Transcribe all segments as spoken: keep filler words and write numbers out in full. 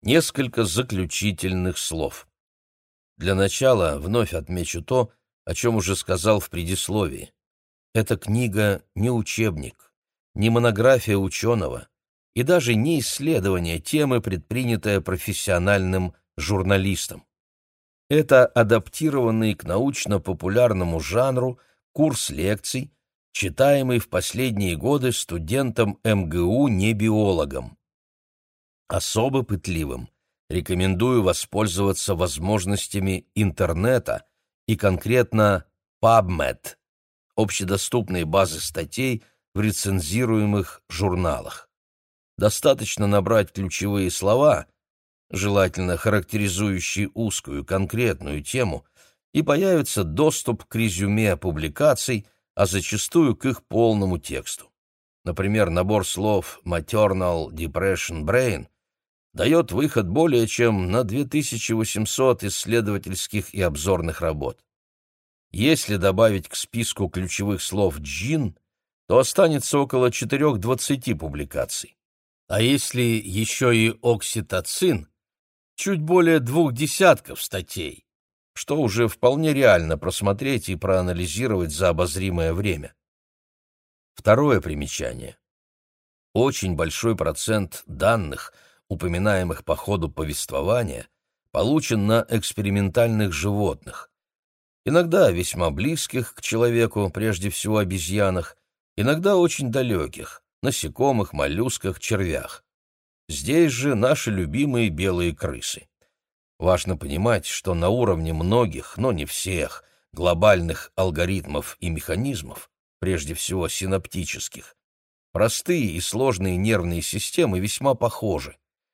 Несколько заключительных слов. Для начала вновь отмечу то, о чем уже сказал в предисловии. Эта книга не учебник, не монография ученого и даже не исследование темы, предпринятое профессиональным журналистом. Это адаптированный к научно-популярному жанру курс лекций, читаемый в последние годы студентам эм гэ у не биологам. Особо пытливым рекомендую воспользоваться возможностями интернета и конкретно PubMed, общедоступные базы статей в рецензируемых журналах. Достаточно набрать ключевые слова, желательно характеризующие узкую конкретную тему, и появится доступ к резюме публикаций, а зачастую к их полному тексту. Например, набор слов «maternal depression brain» дает выход более чем на две тысячи восемьсот исследовательских и обзорных работ. Если добавить к списку ключевых слов «джин», то останется около четырех двадцати публикаций. А если еще и окситоцин, чуть более двух десятков статей, что уже вполне реально просмотреть и проанализировать за обозримое время. Второе примечание. Очень большой процент данных, упоминаемых по ходу повествования, получен на экспериментальных животных. Иногда весьма близких к человеку, прежде всего обезьянах, иногда очень далеких, насекомых, моллюсках, червях. Здесь же наши любимые белые крысы. Важно понимать, что на уровне многих, но не всех, глобальных алгоритмов и механизмов, прежде всего синаптических, простые и сложные нервные системы весьма похожи.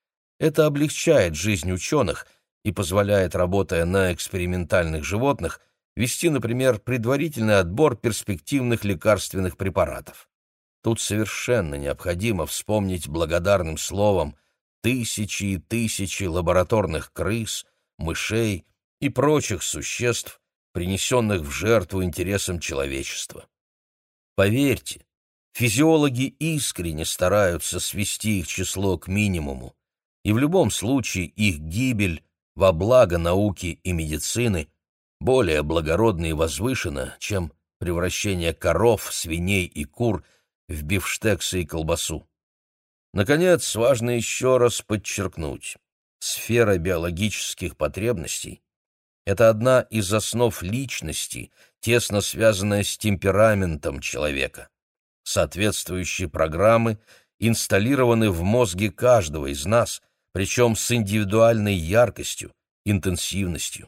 Это облегчает жизнь ученых и позволяет, работая на экспериментальных животных, вести, например, предварительный отбор перспективных лекарственных препаратов. Тут совершенно необходимо вспомнить благодарным словом тысячи и тысячи лабораторных крыс, мышей и прочих существ, принесенных в жертву интересам человечества. Поверьте, физиологи искренне стараются свести их число к минимуму, и в любом случае их гибель во благо науки и медицины более благородна и возвышена, чем превращение коров, свиней и кур в бифштексы и колбасу. Наконец, важно еще раз подчеркнуть, сфера биологических потребностей — это одна из основ личности, тесно связанная с темпераментом человека. Соответствующие программы инсталлированы в мозге каждого из нас, причем с индивидуальной яркостью, интенсивностью.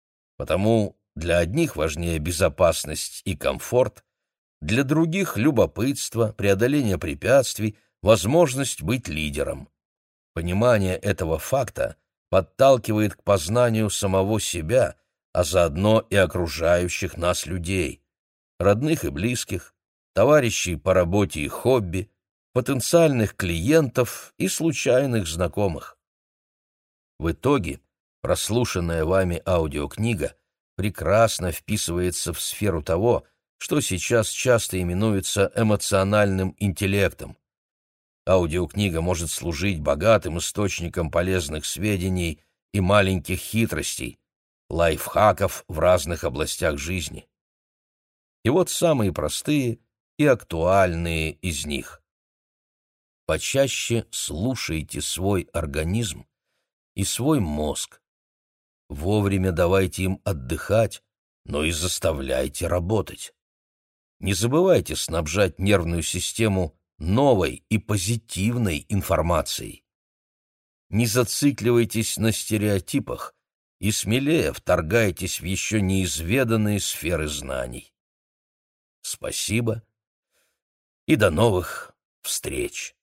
Потому для одних важнее безопасность и комфорт, для других — любопытство, преодоление препятствий, возможность быть лидером. Понимание этого факта подталкивает к познанию самого себя, а заодно и окружающих нас людей, родных и близких, товарищей по работе и хобби, потенциальных клиентов и случайных знакомых. В итоге прослушанная вами аудиокнига прекрасно вписывается в сферу того, что сейчас часто именуется эмоциональным интеллектом. Аудиокнига может служить богатым источником полезных сведений и маленьких хитростей, лайфхаков в разных областях жизни. И вот самые простые и актуальные из них. Почаще слушайте свой организм и свой мозг. Вовремя давайте им отдыхать, но и заставляйте работать. Не забывайте снабжать нервную систему новой и позитивной информацией. Не зацикливайтесь на стереотипах и смелее вторгайтесь в еще неизведанные сферы знаний. Спасибо и до новых встреч!